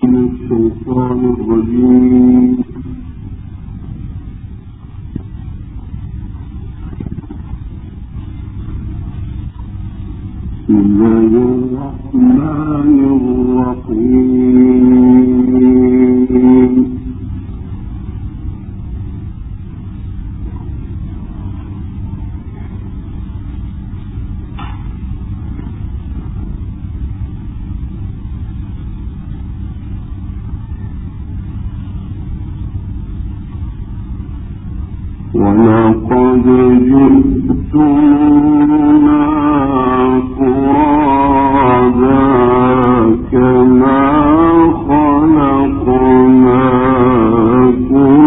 الشيطان الرجيم. بسم الله الرحمن الرحيم. ولقد جئتمونا فرادا كما خلقناكم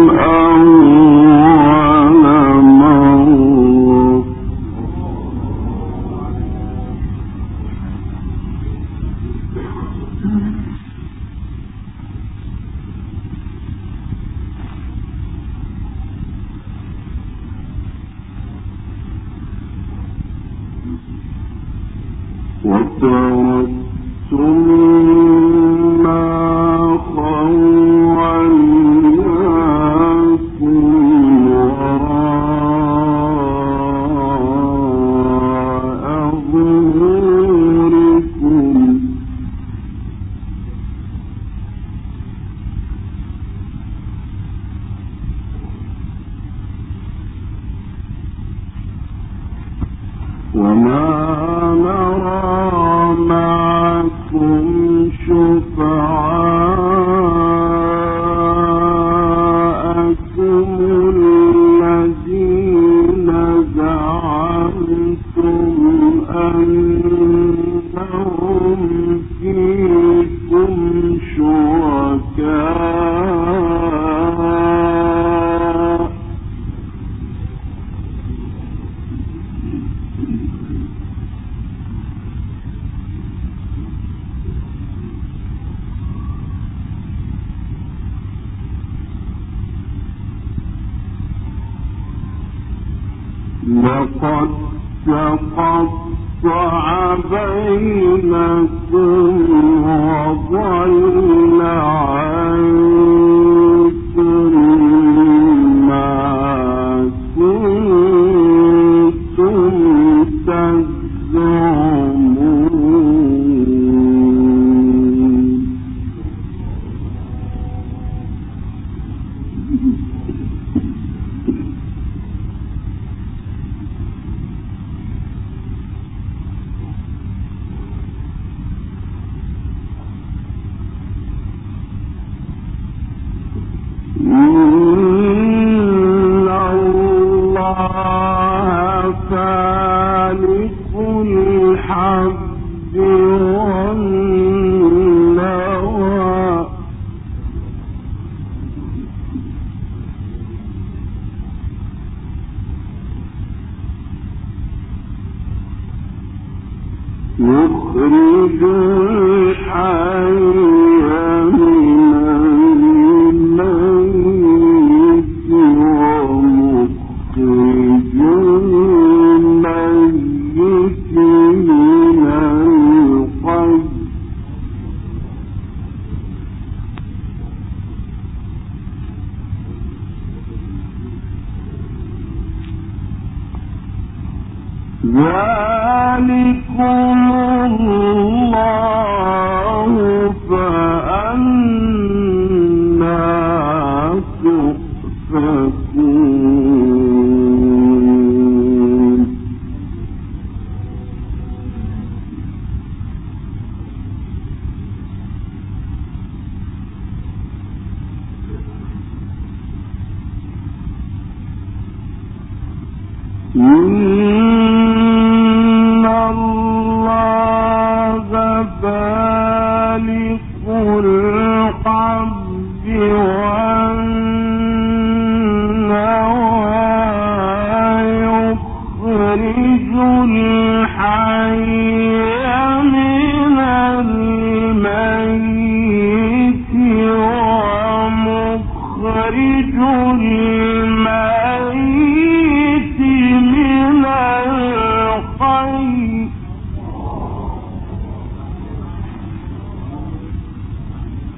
أول مرة. وتركتم ما خولناكم وراء ظهوركم وما نرى معكم شفعاءكم الذين زعمتم أنهم فيكم شركاء لقد تقطع بينكم وضل عنكم ما كنتم تزعمون. إن الله فالق الحب والنوى يخرج الحي من الميت ومخرج الميت من الحي ذلكم الله فأنى تؤفكون. إن الله بالغ الحب والنوى يخرج الحي من الميت ومخرج الميت من الحي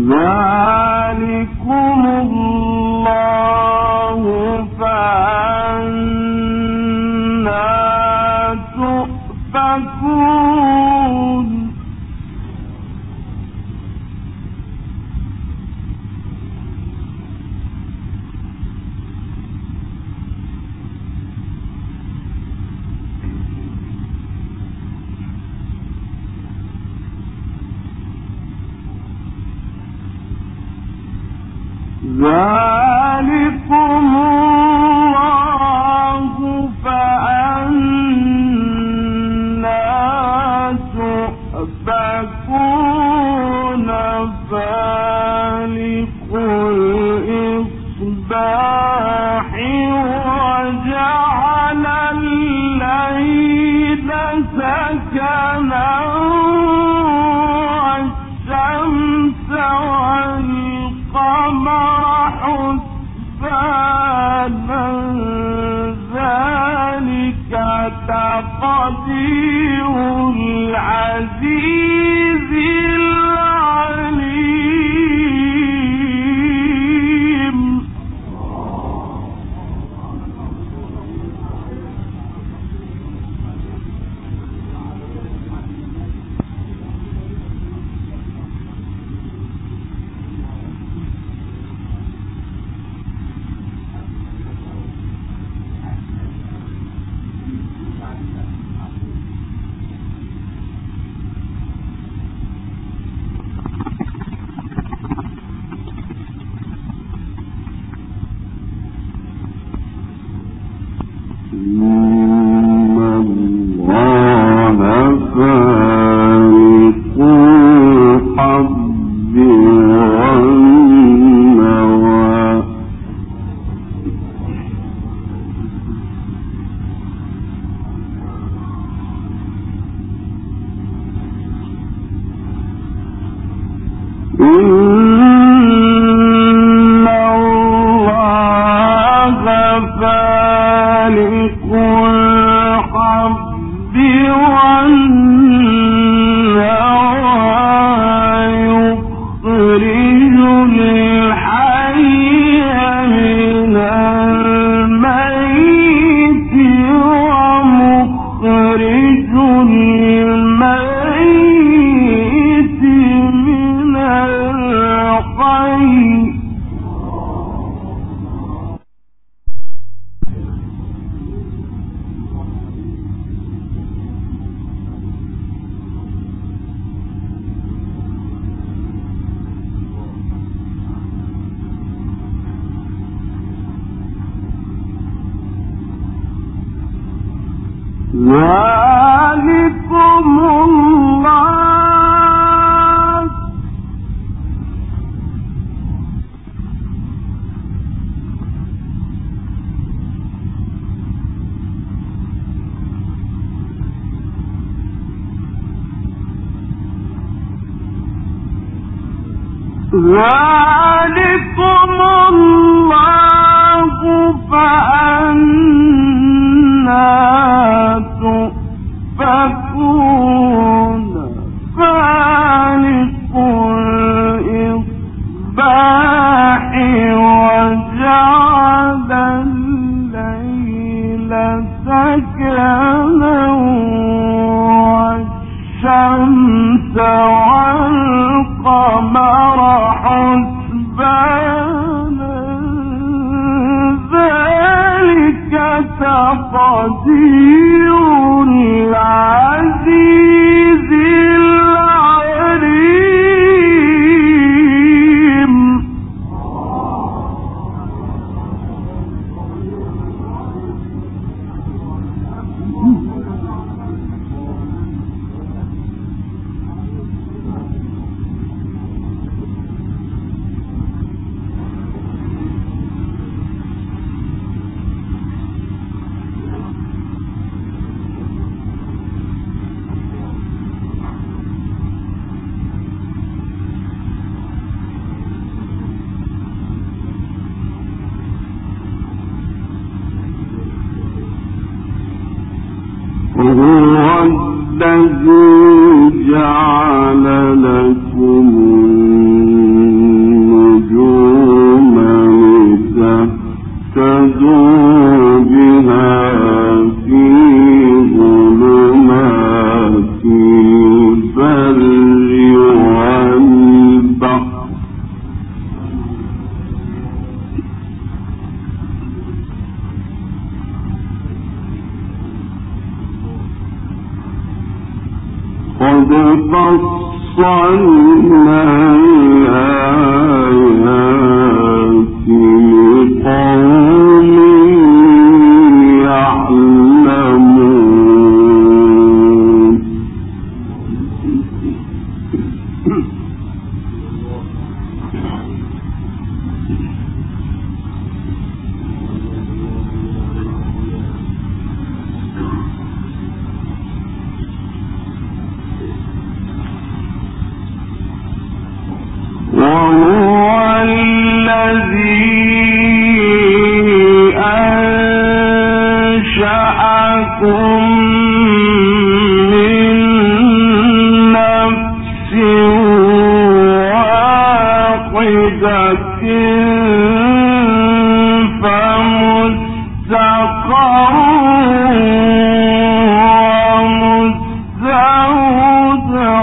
ذلكم الله فأنا تؤفكون ذلكم الله فأنا تؤفكون فالق الإصباح وجعل الليل سكنا والشمس والقمر حسبانا ذلك تقدير العزيز العليم ذلكم الله فأنا تؤفكون فالق الإصباح وجعل الليل سكنا والشمس والقمر حسبانا ذلك تقدير العزيز العليم وهو الذي جعل لكم قد فصلنا الآيات لقوم يعلمون وهو الذي أنشأكم من نفس واحدة فمستقر ومستودع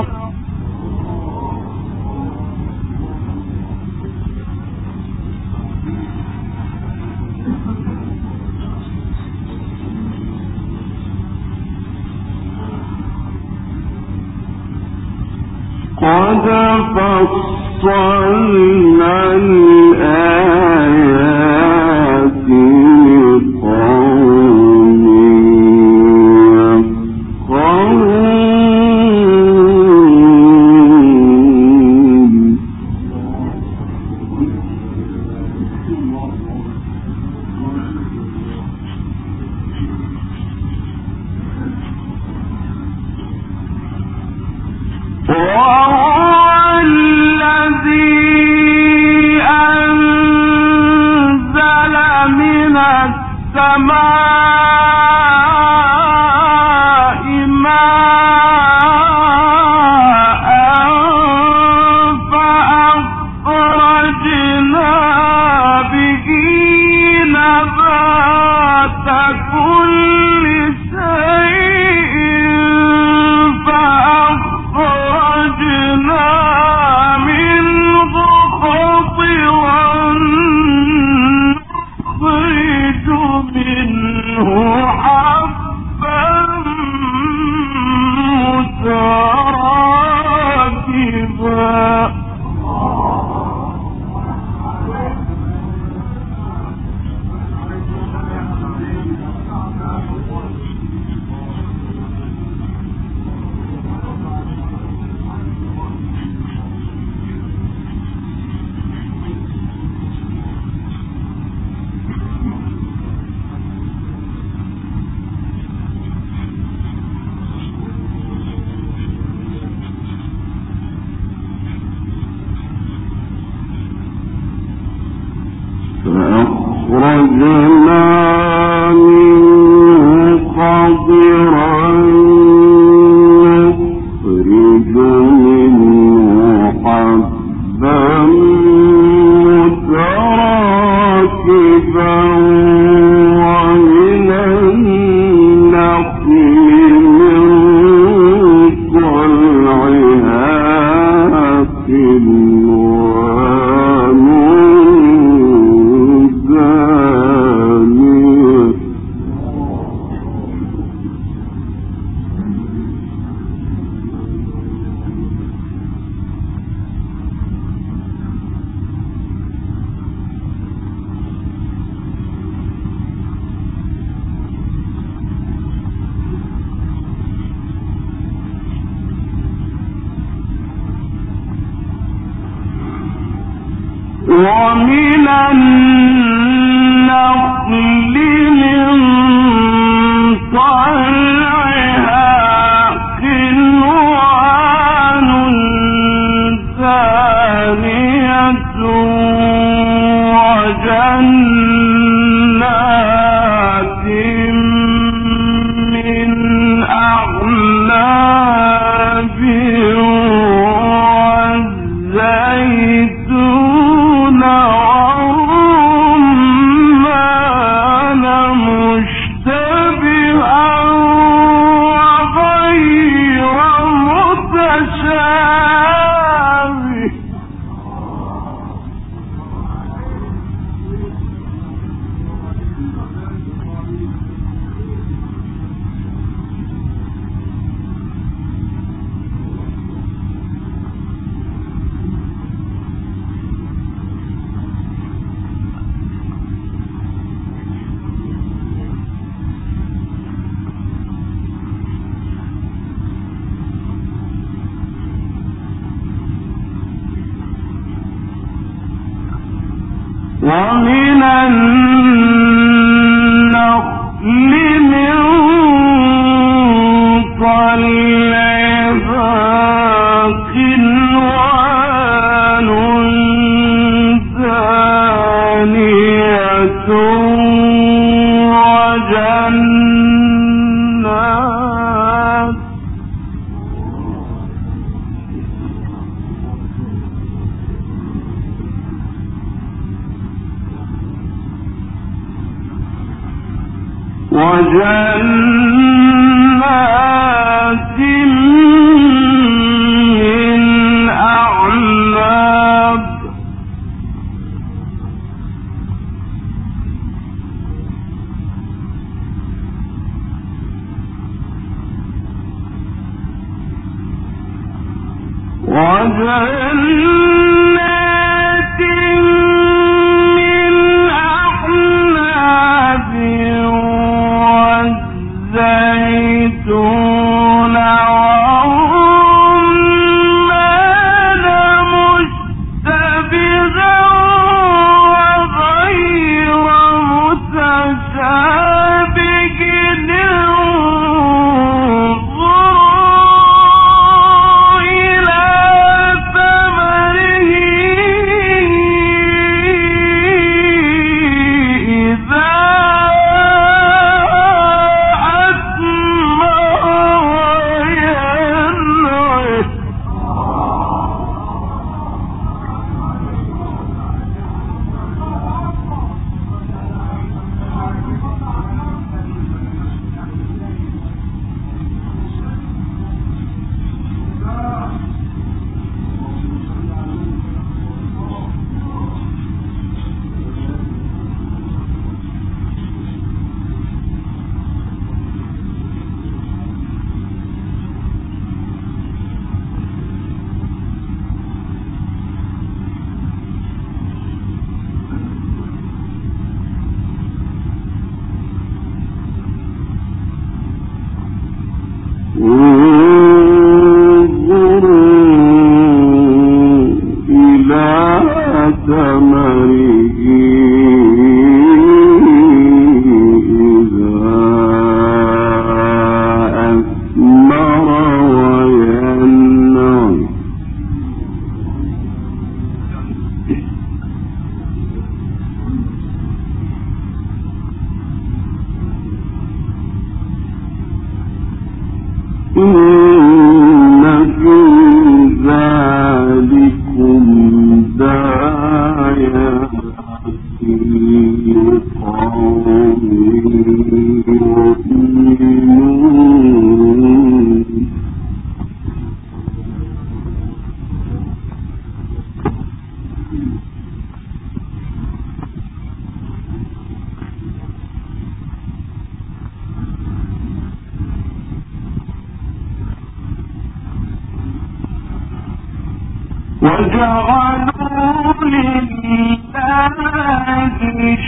قد فصلنا الآيات لقوم يفقهون وهو الذي أنزل من السماء ماء فأخرجنا به نبات كل شيء فأخرجنا منه خضرا نخرج منه حبا متراكبا فأخرجنا منه خضرا نخرج منه حبا متراكبا ومن النخل من طلعها قنوان دانية ومن النخل من طلعها قنوان دانية وجنات من أعناب والزيتون ورمان ومن النخل من طلعها قنوان دانية وجنات من أعناب وجنات من أعناب والزيتون والرمان مشتبها وغير متشابه انظروا إلى ثمره إذا أثمر وينعم انظروا إلى ثمره إذا أثمر وينعم إن في ذلكم لآيات لقوم يؤمنون وجعلوا لله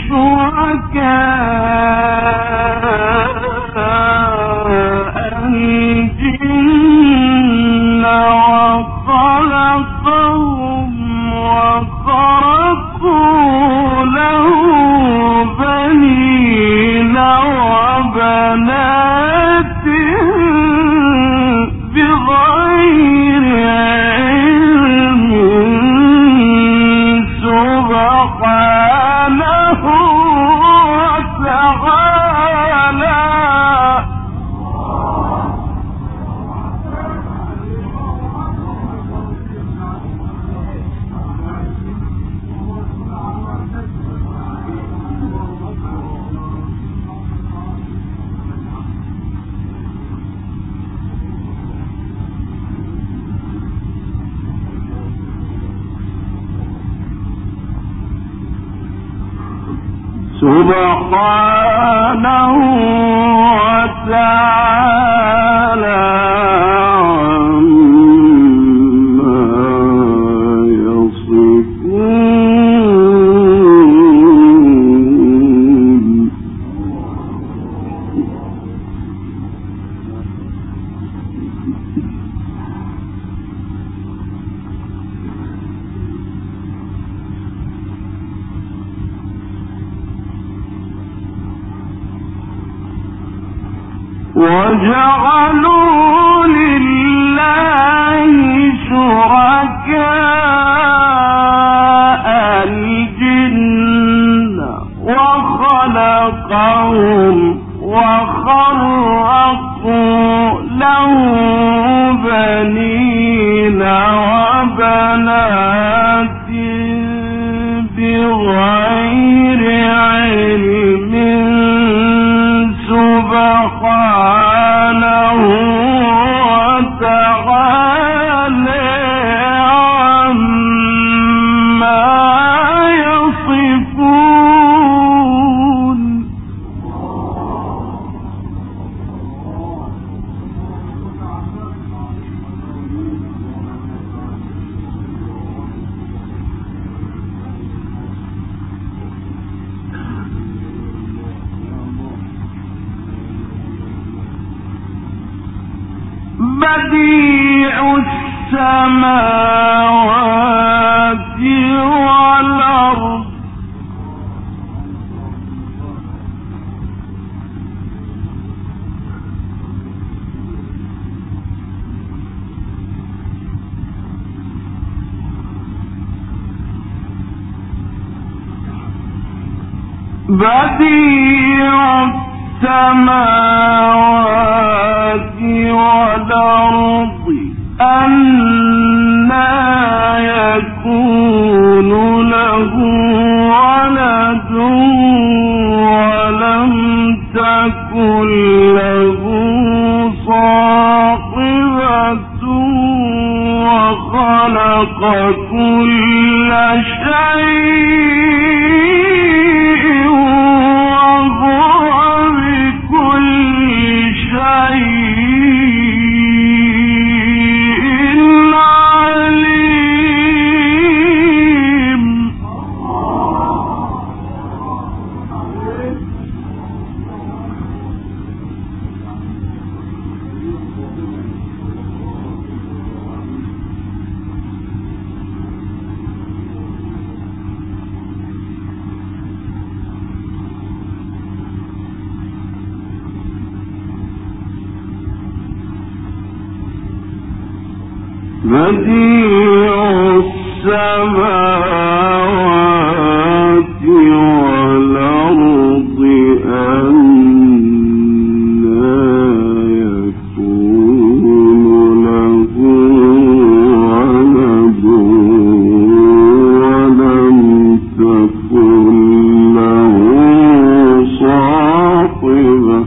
شركاء الجن وخلقهم وخرقوا له بنين وبنات بغير علم سبحانه وتعالى سبحانه وتعالى عما يصفون وجعلوا لله شركاء الجن وخلقهم وخرقوا له بنين وبنات بغير علم سبحانه وتعالى عما يصفون. بديع السماوات والأرض بديع السماوات والأرض أنى يكون له ولد ولم تكن له صاحبة وخلق كل شيء وهو بكل شيء عليم. بديع السماوات والأرض أنى يكون له ولد ولم تكن له صاحبة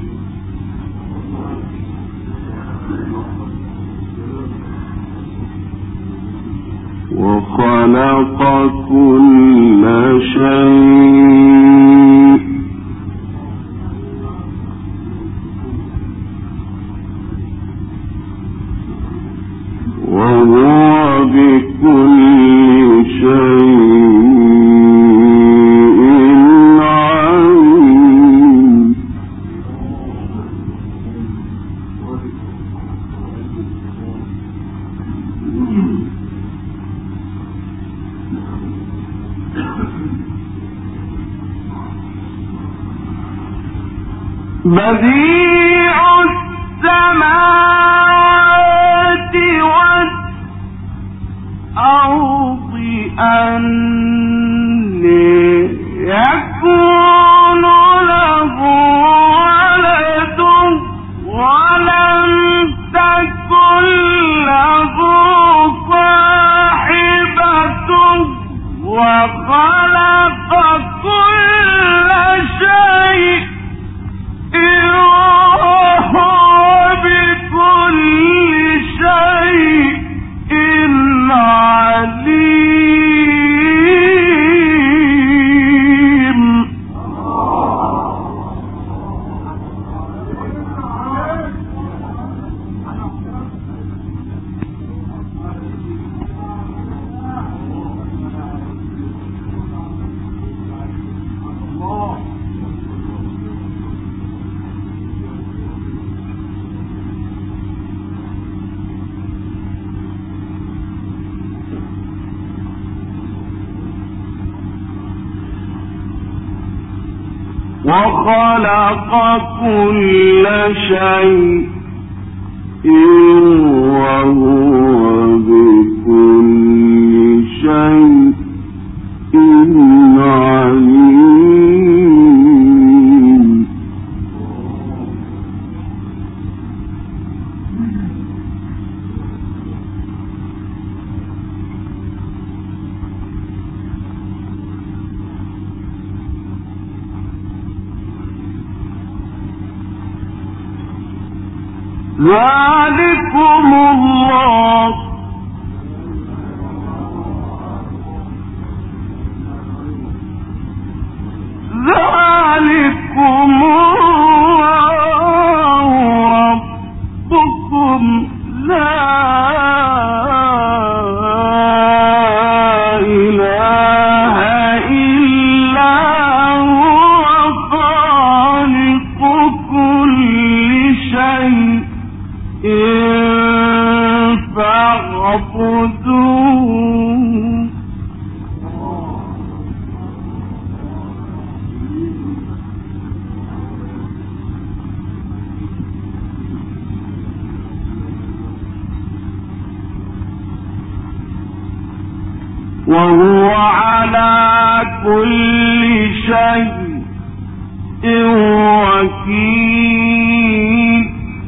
وخلق كل شيء وهو بكل شيء عليم. بديع السماوات والأرض أنى يكون له ولد ولم تكن له صاحبة وخلق كل شيء بكل شيء عليم. وخلق كل شيء وهو بكل شيء عليم. ذلكم الله ربكم لا إله إلا هو خالق كل شيء فاعبدوه. وهو على كل شيء وكيل.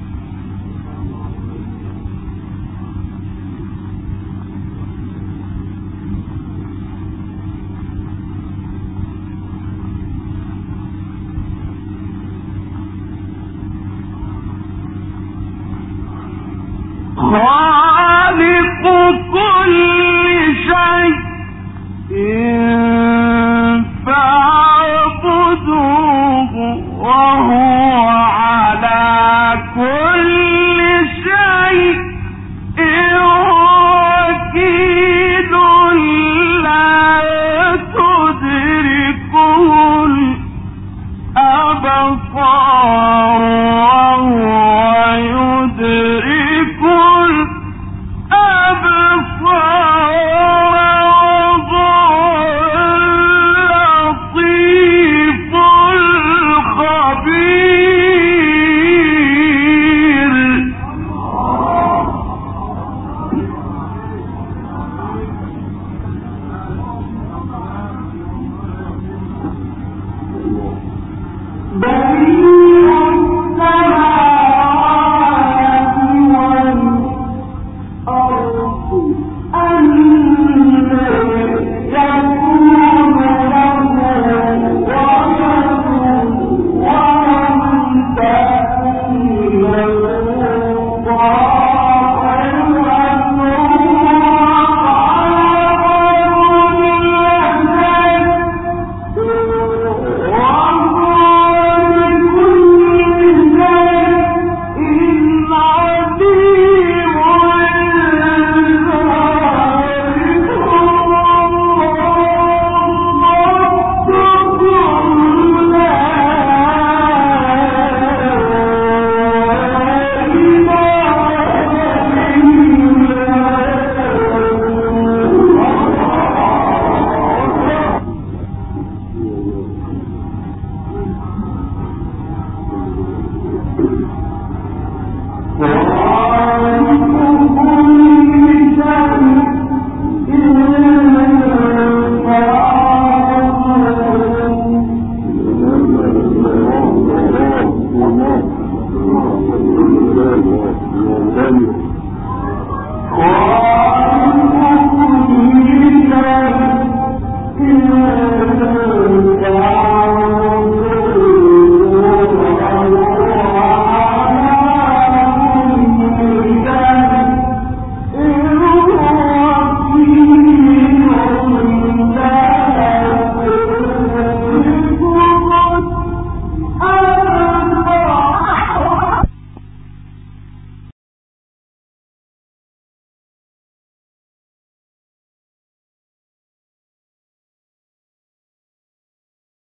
خالق كل شيء فاعبدوه وهو على كل شيء وكيل. لا تدركه الأبصار وهو يدرك الله